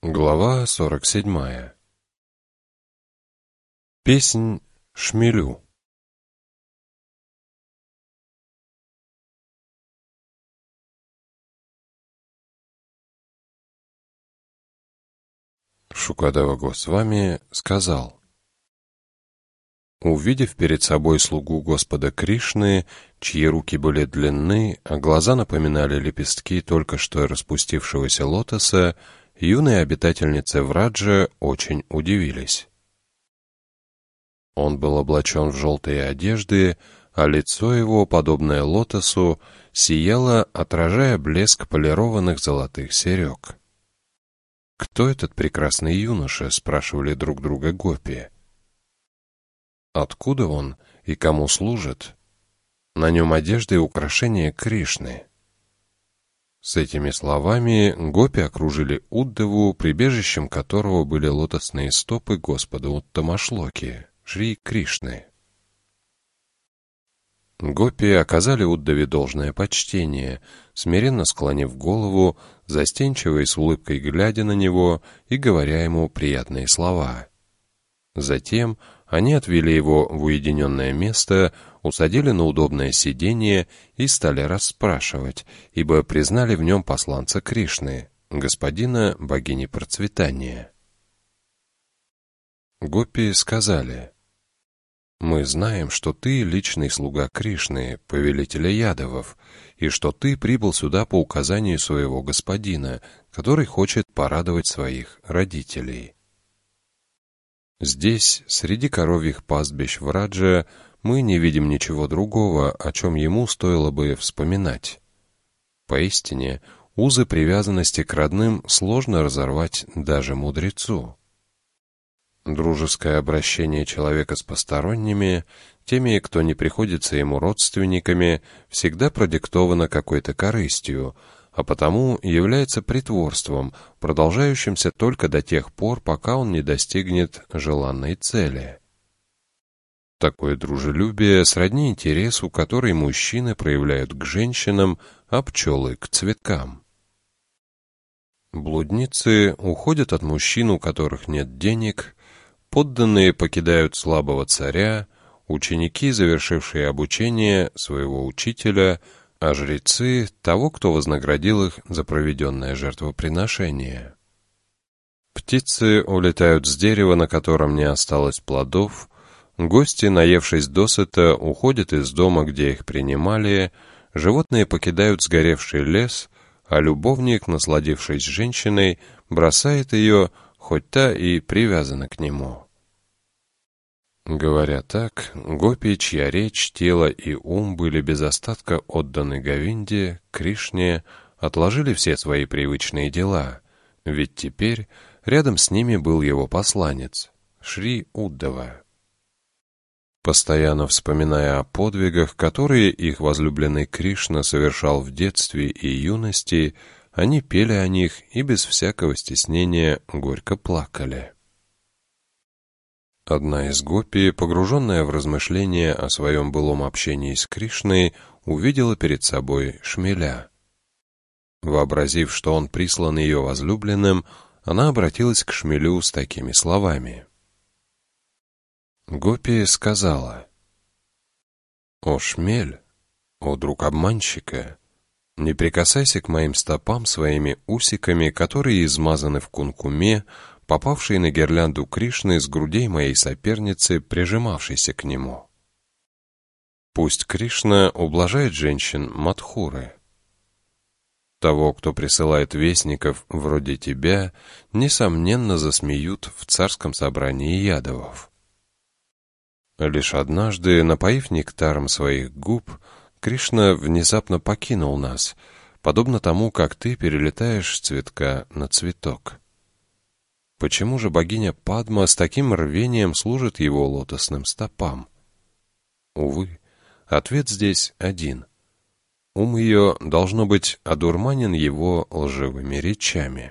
Глава 47. Песнь шмелю. Шукадева Госвами сказал: увидев перед собой слугу Господа Кришны, чьи руки были длинны, а глаза напоминали лепестки только что распустившегося лотоса, юные обитательницы Враджа очень удивились. Он был облачен в желтые одежды, а лицо его, подобное лотосу, сияло, отражая блеск полированных золотых серег. «Кто этот прекрасный юноша?» — спрашивали друг друга гопи. «Откуда он и кому служит? На нем одежды и украшения Кришны». С этими словами гопи окружили Уддаву, прибежищем которого были лотосные стопы Господа Уттамашлоки, Шри Кришны. Гопи оказали Уддаве должное почтение, смиренно склонив голову, застенчиво и с улыбкой глядя на него и говоря ему приятные слова. Затем они отвели его в уединенное место, усадили на удобное сиденье и стали расспрашивать, ибо признали в нем посланца Кришны, господина богини процветания. Гопи сказали: «Мы знаем, что ты личный слуга Кришны, повелителя ядовов, и что ты прибыл сюда по указанию своего господина, который хочет порадовать своих родителей. Здесь, среди коровьих пастбищ Враджа, мы не видим ничего другого, о чем ему стоило бы вспоминать. Поистине, узы привязанности к родным сложно разорвать даже мудрецу. Дружеское обращение человека с посторонними, теми, кто не приходится ему родственниками, всегда продиктовано какой-то корыстью, а потому является притворством, продолжающимся только до тех пор, пока он не достигнет желанной цели. Такое дружелюбие сродни интересу, который мужчины проявляют к женщинам, а пчелы — к цветкам. Блудницы уходят от мужчин, у которых нет денег, подданные покидают слабого царя, ученики, завершившие обучение, своего учителя, а жрецы — того, кто вознаградил их за проведенное жертвоприношение. Птицы улетают с дерева, на котором не осталось плодов, гости, наевшись досыта, уходят из дома, где их принимали, животные покидают сгоревший лес, а любовник, насладившись женщиной, бросает ее, хоть та и привязана к нему. Говоря так, гопи, чья речь, тело и ум были без остатка отданы Говинде, Кришне, отложили все свои привычные дела, ведь теперь рядом с ними был его посланец, Шри Уддава. Постоянно вспоминая о подвигах, которые их возлюбленный Кришна совершал в детстве и юности, они пели о них и без всякого стеснения горько плакали. Одна из гопи, погруженная в размышления о своем былом общении с Кришной, увидела перед собой шмеля. Вообразив, что он прислан ее возлюбленным, она обратилась к шмелю с такими словами. Гопи сказала: «О шмель, о друг обманщика, не прикасайся к моим стопам своими усиками, которые измазаны в кункуме, попавшие на гирлянду Кришны с грудей моей соперницы, прижимавшейся к нему. Пусть Кришна ублажает женщин Мадхуры. Того, кто присылает вестников вроде тебя, несомненно засмеют в царском собрании ядовов. Лишь однажды, напоив нектаром своих губ, Кришна внезапно покинул нас, подобно тому, как ты перелетаешь с цветка на цветок. Почему же богиня Падма с таким рвением служит его лотосным стопам? Увы, ответ здесь один. Ум ее, должно быть, одурманен его лживыми речами.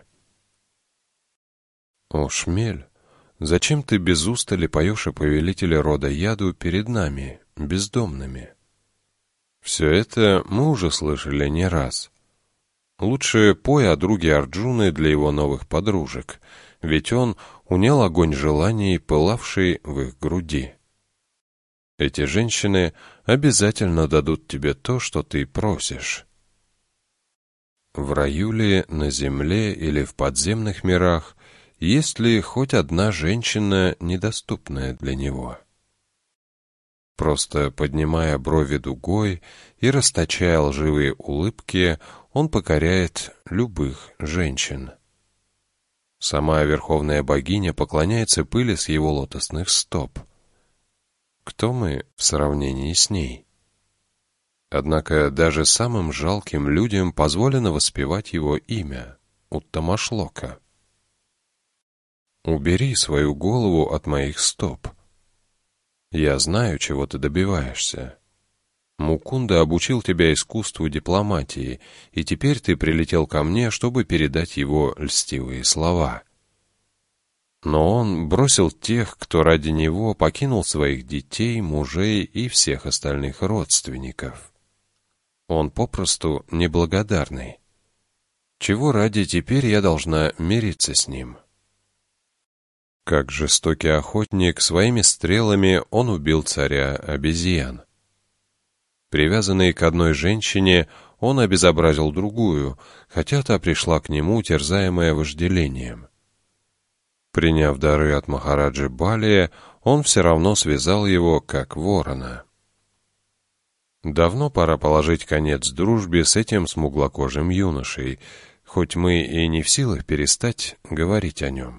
О шмель, зачем ты без устали поешь о повелителе рода Яду перед нами, бездомными? Все это мы уже слышали не раз. Лучше пой о друге Арджуны для его новых подружек, ведь он унял огонь желаний, пылавший в их груди. Эти женщины обязательно дадут тебе то, что ты просишь. В раю ли, на земле или в подземных мирах есть ли хоть одна женщина, недоступная для него? Просто поднимая брови дугой и расточая лживые улыбки, он покоряет любых женщин. Сама Верховная Богиня поклоняется пыли с его лотосных стоп. Кто мы в сравнении с ней? Однако даже самым жалким людям позволено воспевать его имя — Уттамашлока. «Убери свою голову от моих стоп. Я знаю, чего ты добиваешься. Мукунда обучил тебя искусству дипломатии, и теперь ты прилетел ко мне, чтобы передать его льстивые слова. Но он бросил тех, кто ради него покинул своих детей, мужей и всех остальных родственников. Он попросту неблагодарный. Чего ради теперь я должна мириться с ним?» Как жестокий охотник, своими стрелами он убил царя обезьян. Привязанный к одной женщине, он обезобразил другую, хотя та пришла к нему, терзаемая вожделением. Приняв дары от Махараджи Балия, он все равно связал его, как ворона. Давно пора положить конец дружбе с этим смуглокожим юношей, хоть мы и не в силах перестать говорить о нем.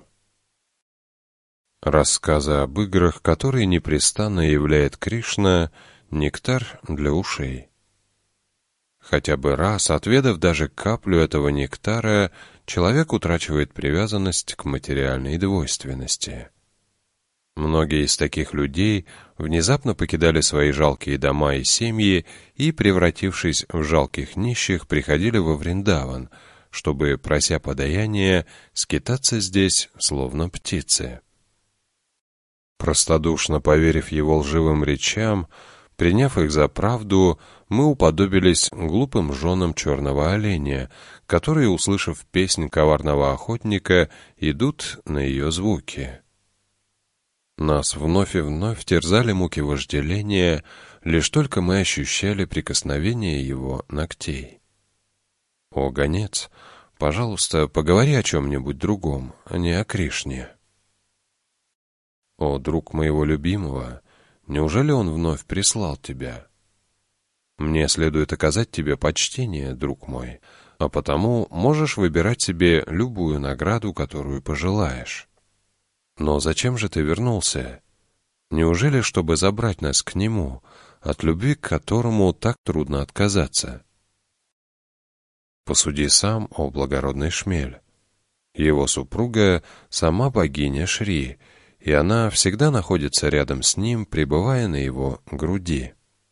Рассказы об играх, которые непрестанно являет Кришна, нектар для ушей. Хотя бы раз, отведав даже каплю этого нектара, человек утрачивает привязанность к материальной двойственности. Многие из таких людей внезапно покидали свои жалкие дома и семьи и, превратившись в жалких нищих, приходили во Вриндаван, чтобы, прося подаяния, скитаться здесь, словно птицы. Простодушно поверив его лживым речам, приняв их за правду, мы уподобились глупым женам черного оленя, которые, услышав песнь коварного охотника, идут на ее звуки. Нас вновь и вновь терзали муки вожделения, лишь только мы ощущали прикосновение его ногтей. О, гонец, пожалуйста, поговори о чем-нибудь другом, а не о Кришне. О, друг моего любимого, неужели он вновь прислал тебя? Мне следует оказать тебе почтение, друг мой, а потому можешь выбирать себе любую награду, которую пожелаешь. Но зачем же ты вернулся? Неужели, чтобы забрать нас к нему, от любви к которому так трудно отказаться? Посуди сам, о благородный шмель. Его супруга — сама богиня Шри, и она всегда находится рядом с ним, пребывая на его груди.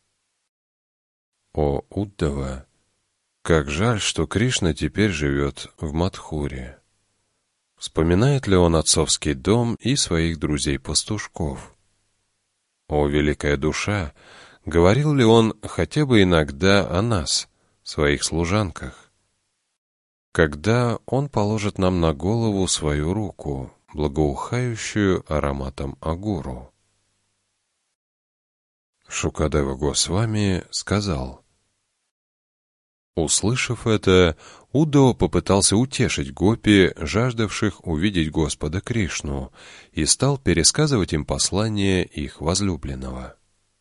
О, Уддава, как жаль, что Кришна теперь живет в Мадхуре. Вспоминает ли он отцовский дом и своих друзей-пастушков? О, великая душа, говорил ли он хотя бы иногда о нас, своих служанках? Когда он положит нам на голову свою руку, благоухающую ароматом агуру? Шукадева Госвами сказал. Услышав это, Уддава попытался утешить гопи, жаждавших увидеть Господа Кришну, и стал пересказывать им послание их возлюбленного.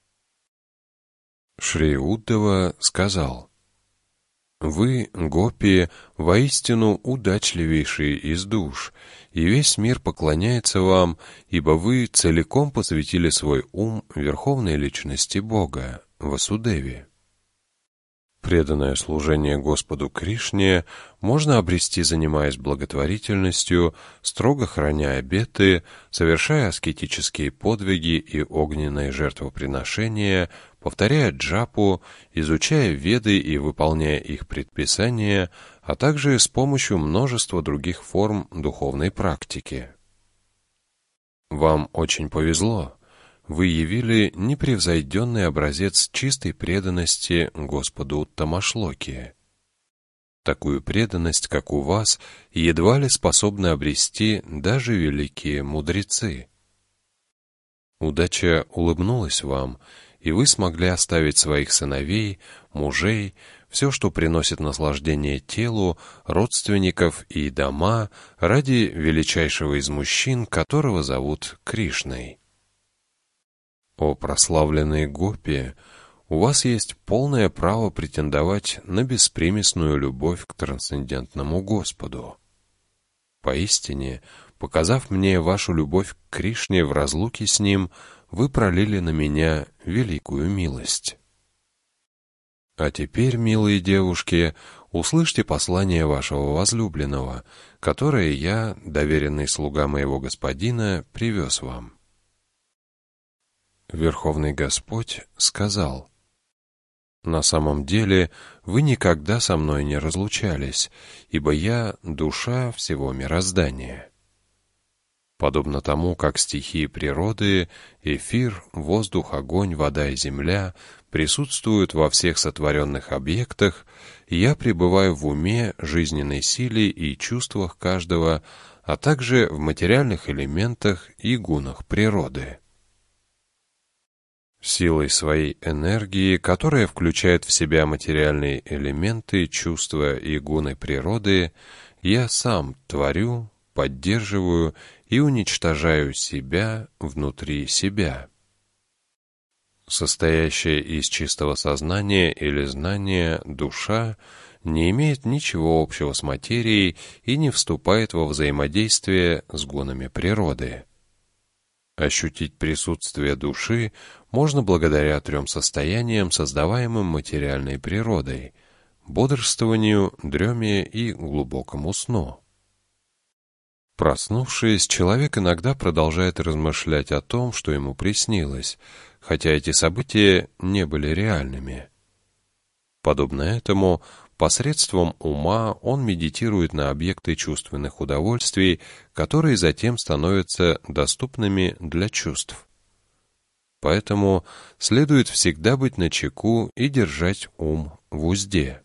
Шри Уддава сказал: «Вы, гопи, воистину удачливейшие из душ, и весь мир поклоняется вам, ибо вы целиком посвятили свой ум Верховной Личности Бога, Васудеве. Преданное служение Господу Кришне можно обрести, занимаясь благотворительностью, строго храня обеты, совершая аскетические подвиги и огненные жертвоприношения, повторяя джапу, изучая веды и выполняя их предписания, а также с помощью множества других форм духовной практики. Вам очень повезло. Вы явили непревзойденный образец чистой преданности Господу Уттамашлоки. Такую преданность, как у вас, едва ли способны обрести даже великие мудрецы. Удача улыбнулась вам, и вы смогли оставить своих сыновей, мужей, все, что приносит наслаждение телу, родственников и дома, ради величайшего из мужчин, которого зовут Кришной. О прославленные гопи! У вас есть полное право претендовать на беспримесную любовь к трансцендентному Господу. Поистине, показав мне вашу любовь к Кришне в разлуке с Ним, вы пролили на меня великую милость. А теперь, милые девушки, услышьте послание вашего возлюбленного, которое я, доверенный слуга моего господина, привез вам. Верховный Господь сказал: «На самом деле вы никогда со мной не разлучались, ибо я — душа всего мироздания. Подобно тому, как стихии природы — эфир, воздух, огонь, вода и земля — присутствуют во всех сотворенных объектах, я пребываю в уме, жизненной силе и чувствах каждого, а также в материальных элементах и гунах природы. Силой своей энергии, которая включает в себя материальные элементы, чувства и гуны природы, я сам творю, поддерживаю и уничтожаю себя внутри себя. Состоящая из чистого сознания или знания душа не имеет ничего общего с материей и не вступает во взаимодействие с гунами природы. Ощутить присутствие души можно благодаря 3 состояниям, создаваемым материальной природой: бодрствованию, дреме и глубокому сну. Проснувшись, человек иногда продолжает размышлять о том, что ему приснилось, хотя эти события не были реальными. Подобно этому, посредством ума он медитирует на объекты чувственных удовольствий, которые затем становятся доступными для чувств. Поэтому следует всегда быть начеку и держать ум в узде.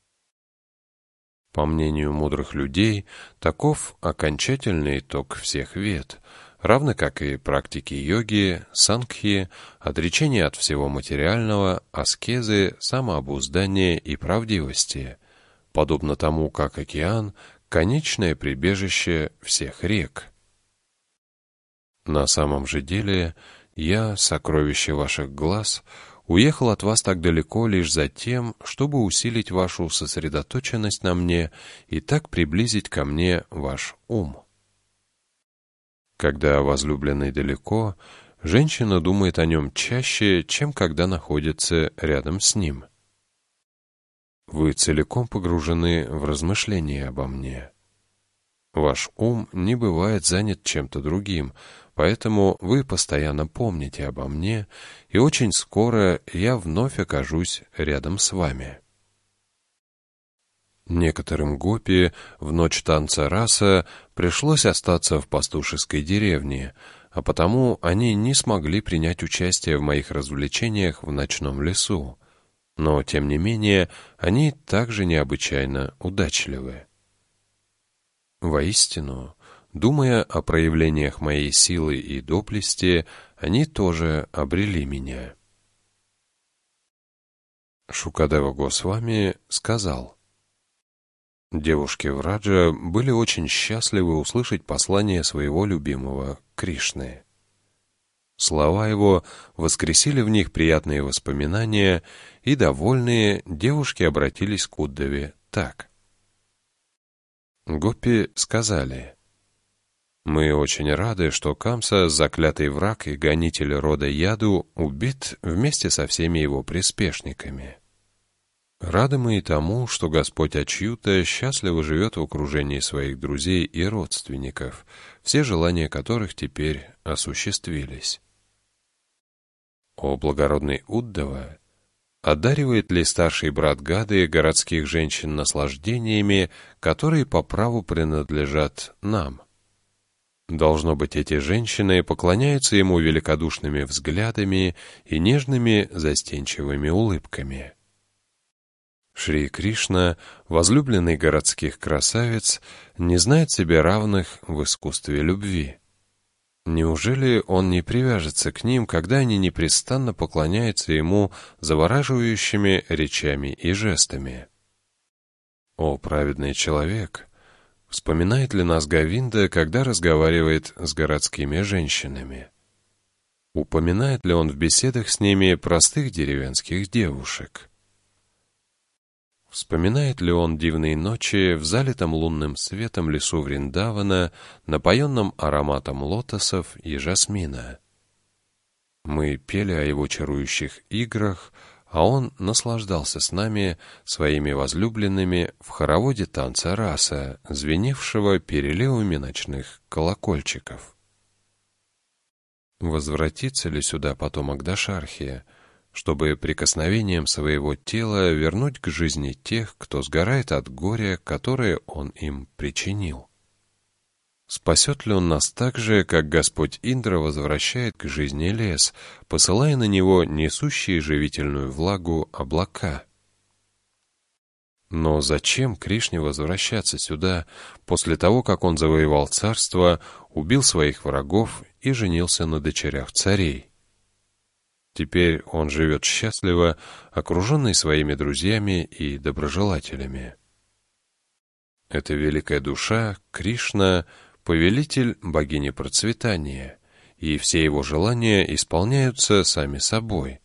По мнению мудрых людей, таков окончательный итог всех вед, равно как и практики йоги, сангхи, отречения от всего материального, аскезы, самообуздания и правдивости, подобно тому, как океан — конечное прибежище всех рек. На самом же деле, я, сокровище ваших глаз, уехал от вас так далеко лишь за тем, чтобы усилить вашу сосредоточенность на мне и так приблизить ко мне ваш ум. Когда возлюбленный далеко, женщина думает о нем чаще, чем когда находится рядом с ним. Вы целиком погружены в размышления обо мне. Ваш ум не бывает занят чем-то другим, поэтому вы постоянно помните обо мне, и очень скоро я вновь окажусь рядом с вами. Некоторым гопи в ночь танца раса пришлось остаться в пастушеской деревне, а потому они не смогли принять участие в моих развлечениях в ночном лесу. Но, тем не менее, они также необычайно удачливы. Воистину, думая о проявлениях моей силы и доблести, они тоже обрели меня. Шукадева Госвами сказал: девушки Враджа были очень счастливы услышать послание своего любимого Кришны. Слова его воскресили в них приятные воспоминания, и, довольные, девушки обратились к Уддаве так. Гопи сказали: «Мы очень рады, что Камса, заклятый враг и гонитель рода Яду, убит вместе со всеми его приспешниками. Рады мы и тому, что Господь Ачьюта счастливо живет в окружении своих друзей и родственников, все желания которых теперь осуществились. О благородный Уддава! Одаривает ли старший брат Гады городских женщин наслаждениями, которые по праву принадлежат нам? Должно быть, эти женщины поклоняются ему великодушными взглядами и нежными застенчивыми улыбками. Шри Кришна, возлюбленный городских красавиц, не знает себе равных в искусстве любви. Неужели он не привяжется к ним, когда они непрестанно поклоняются ему завораживающими речами и жестами? О, праведный человек! Вспоминает ли нас Говинда, когда разговаривает с городскими женщинами? Упоминает ли он в беседах с ними простых деревенских девушек? Вспоминает ли он дивные ночи в залитом лунным светом лесу Вриндавана, напоенном ароматом лотосов и жасмина? Мы пели о его чарующих играх, а он наслаждался с нами, своими возлюбленными, в хороводе танца раса, звеневшего переливами ночных колокольчиков. Возвратится ли сюда потомок Дашархи, чтобы прикосновением своего тела вернуть к жизни тех, кто сгорает от горя, которое он им причинил? Спасет ли он нас так же, как Господь Индра возвращает к жизни лес, посылая на него несущие живительную влагу облака? Но зачем Кришне возвращаться сюда после того, как он завоевал царство, убил своих врагов и женился на дочерях царей? Теперь он живет счастливо, окруженный своими друзьями и доброжелателями. Эта великая душа, Кришна, повелитель богини процветания, и все его желания исполняются сами собой.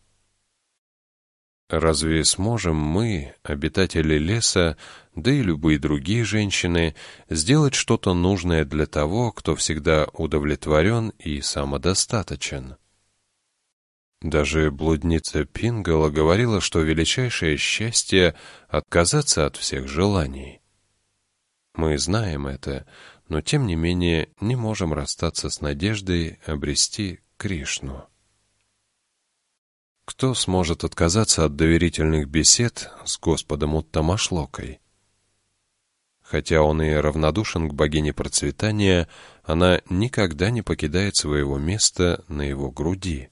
Разве сможем мы, обитатели леса, да и любые другие женщины, сделать что-то нужное для того, кто всегда удовлетворен и самодостаточен? Даже блудница Пингала говорила, что величайшее счастье — отказаться от всех желаний. Мы знаем это, но тем не менее не можем расстаться с надеждой обрести Кришну. Кто сможет отказаться от доверительных бесед с Господом Уттамашлокой? Хотя он и равнодушен к богине процветания, она никогда не покидает своего места на его груди.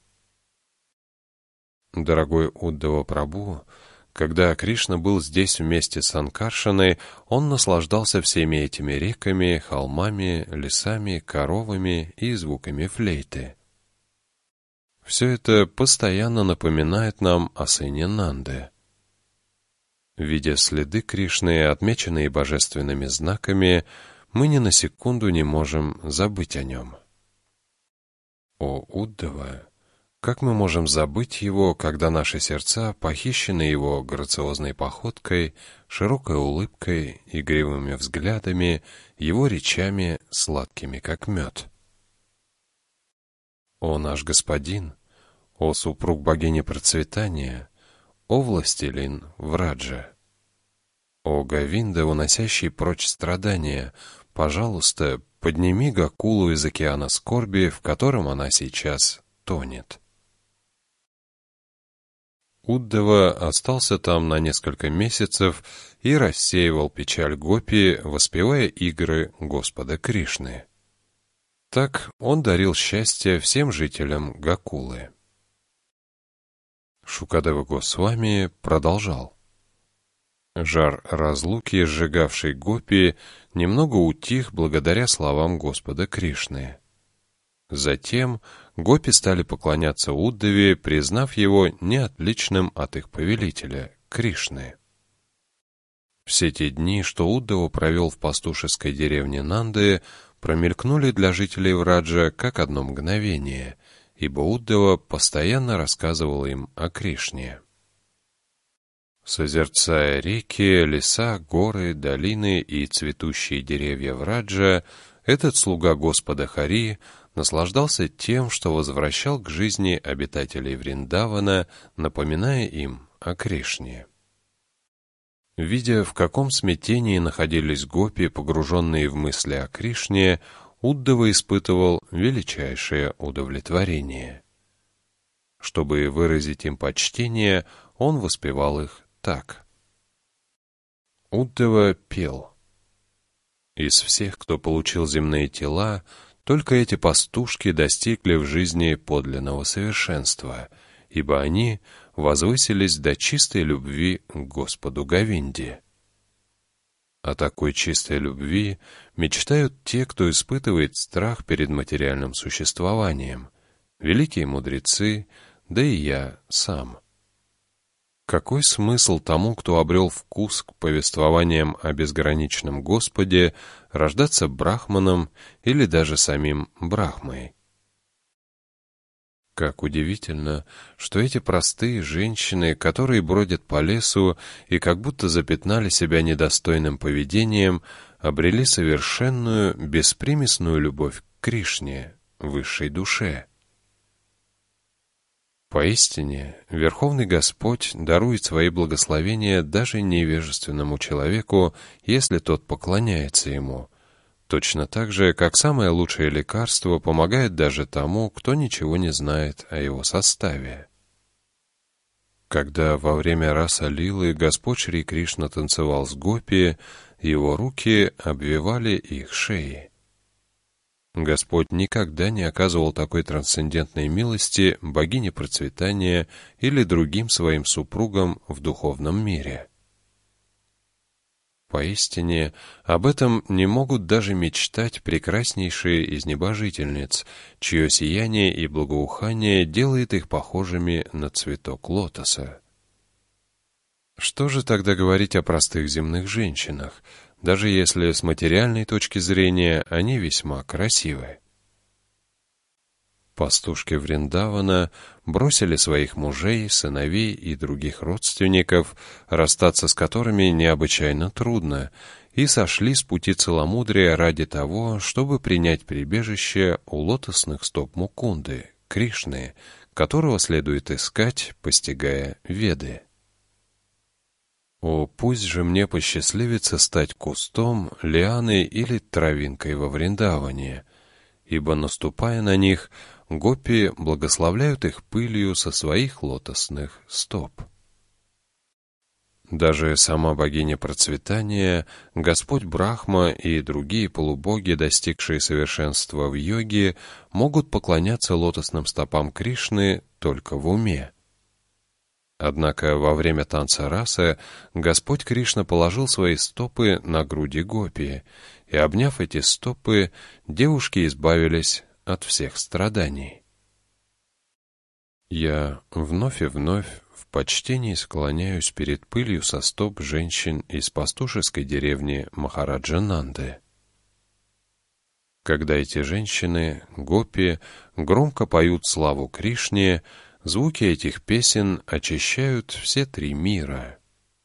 Дорогой Уддава Прабху, когда Кришна был здесь вместе с Санкаршаной, он наслаждался всеми этими реками, холмами, лесами, коровами и звуками флейты. Все это постоянно напоминает нам о сыне Нанды. Видя следы Кришны, отмеченные божественными знаками, мы ни на секунду не можем забыть о нем. О Уддава! Как мы можем забыть его, когда наши сердца похищены его грациозной походкой, широкой улыбкой, игривыми взглядами, его речами, сладкими как мед? О наш господин, о супруг богини процветания, о властелин Враджа, о Говинда, уносящий прочь страдания, пожалуйста, подними Гокулу из океана скорби, в котором она сейчас тонет. Уддава остался там на несколько месяцев и рассеивал печаль гопи, воспевая игры Господа Кришны. Так он дарил счастье всем жителям Гокулы. Шукадева Госвами продолжал. Жар разлуки, сжигавший гопи, немного утих благодаря словам Господа Кришны. Затем гопи стали поклоняться Уддаве, признав его неотличным от их повелителя, Кришны. Все те дни, что Уддава провел в пастушеской деревне Нанды, промелькнули для жителей Враджа как одно мгновение, ибо Уддава постоянно рассказывал им о Кришне. Созерцая реки, леса, горы, долины и цветущие деревья Враджа, этот слуга Господа Хари наслаждался тем, что возвращал к жизни обитателей Вриндавана, напоминая им о Кришне. Видя, в каком смятении находились гопи, погруженные в мысли о Кришне, Уддава испытывал величайшее удовлетворение. Чтобы выразить им почтение, он воспевал их так. Уддава пел. Из всех, кто получил земные тела, только эти пастушки достигли в жизни подлинного совершенства, ибо они возвысились до чистой любви к Господу Говинде. О такой чистой любви мечтают те, кто испытывает страх перед материальным существованием, великие мудрецы, да и я сам. Какой смысл тому, кто обрел вкус к повествованиям о безграничном Господе, рождаться брахманом или даже самим Брахмой? Как удивительно, что эти простые женщины, которые бродят по лесу и как будто запятнали себя недостойным поведением, обрели совершенную, беспримесную любовь к Кришне, высшей душе. Поистине, Верховный Господь дарует свои благословения даже невежественному человеку, если тот поклоняется Ему, точно так же, как самое лучшее лекарство помогает даже тому, кто ничего не знает о его составе. Когда во время раса-лилы Господь Шри Кришна танцевал с гопи, его руки обвивали их шеи. Господь никогда не оказывал такой трансцендентной милости богине процветания или другим своим супругам в духовном мире. Поистине, об этом не могут даже мечтать прекраснейшие из небожительниц, чье сияние и благоухание делает их похожими на цветок лотоса. Что же тогда говорить о простых земных женщинах, даже если с материальной точки зрения они весьма красивы? Пастушки Вриндавана бросили своих мужей, сыновей и других родственников, расстаться с которыми необычайно трудно, и сошли с пути целомудрия ради того, чтобы принять прибежище у лотосных стоп Мукунды, Кришны, которого следует искать, постигая Веды. О, пусть же мне посчастливится стать кустом, лианой или травинкой во Вриндаване, ибо, наступая на них, гопи благословляют их пылью со своих лотосных стоп. Даже сама богиня процветания, Господь Брахма и другие полубоги, достигшие совершенства в йоге, могут поклоняться лотосным стопам Кришны только в уме. Однако во время танца раса Господь Кришна положил свои стопы на груди гопи, и, обняв эти стопы, девушки избавились от всех страданий. Я вновь и вновь в почтении склоняюсь перед пылью со стоп женщин из пастушеской деревни Махараджа-Нанды. Когда эти женщины, гопи, громко поют славу Кришне, звуки этих песен очищают все три мира.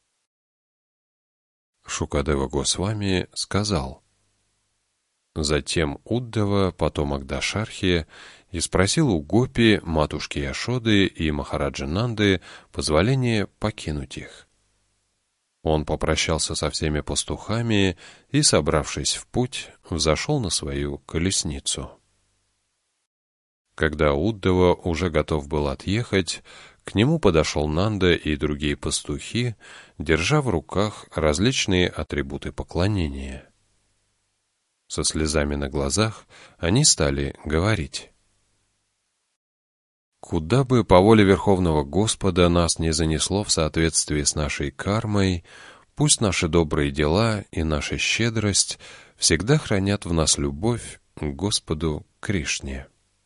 Шукадева Госвами сказал: затем Уддава, потомок Дашархи, и спросил у гопи, матушки Яшоды и Махараджа-Нанды позволение покинуть их. Он попрощался со всеми пастухами и, собравшись в путь, взошел на свою колесницу. Когда Уддава уже готов был отъехать, к нему подошел Нанда и другие пастухи, держа в руках различные атрибуты поклонения. Со слезами на глазах они стали говорить: «Куда бы по воле Верховного Господа нас не занесло в соответствии с нашей кармой, пусть наши добрые дела и наша щедрость всегда хранят в нас любовь к Господу Кришне».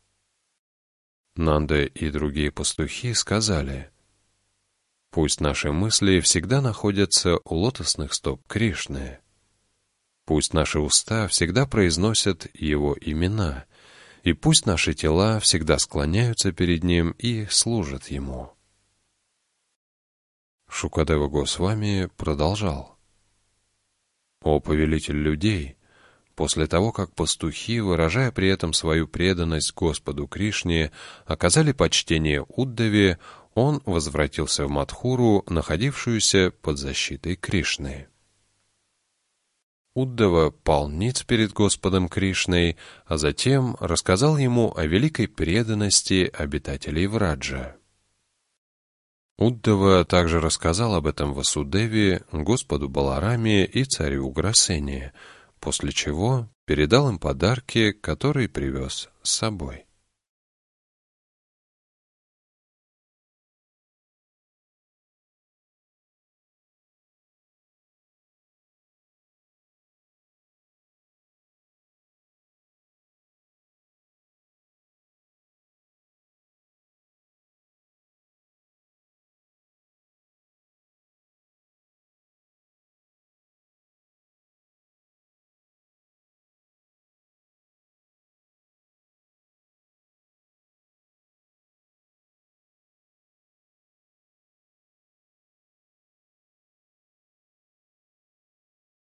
Нанда и другие пастухи сказали: «Пусть наши мысли всегда находятся у лотосных стоп Кришны. Пусть наши уста всегда произносят Его имена, и пусть наши тела всегда склоняются перед Ним и служат Ему». Шукадева Госвами продолжал: «О повелитель людей, после того, как пастухи, выражая при этом свою преданность Господу Кришне, оказали почтение Уддаве, он возвратился в Мадхуру, находившуюся под защитой Кришны. Уддава пал ниц перед Господом Кришной, а затем рассказал ему о великой преданности обитателей Враджа. Уддава также рассказал об этом Васудеве, Господу Балараме и царю Уграсене, после чего передал им подарки, которые привез с собой.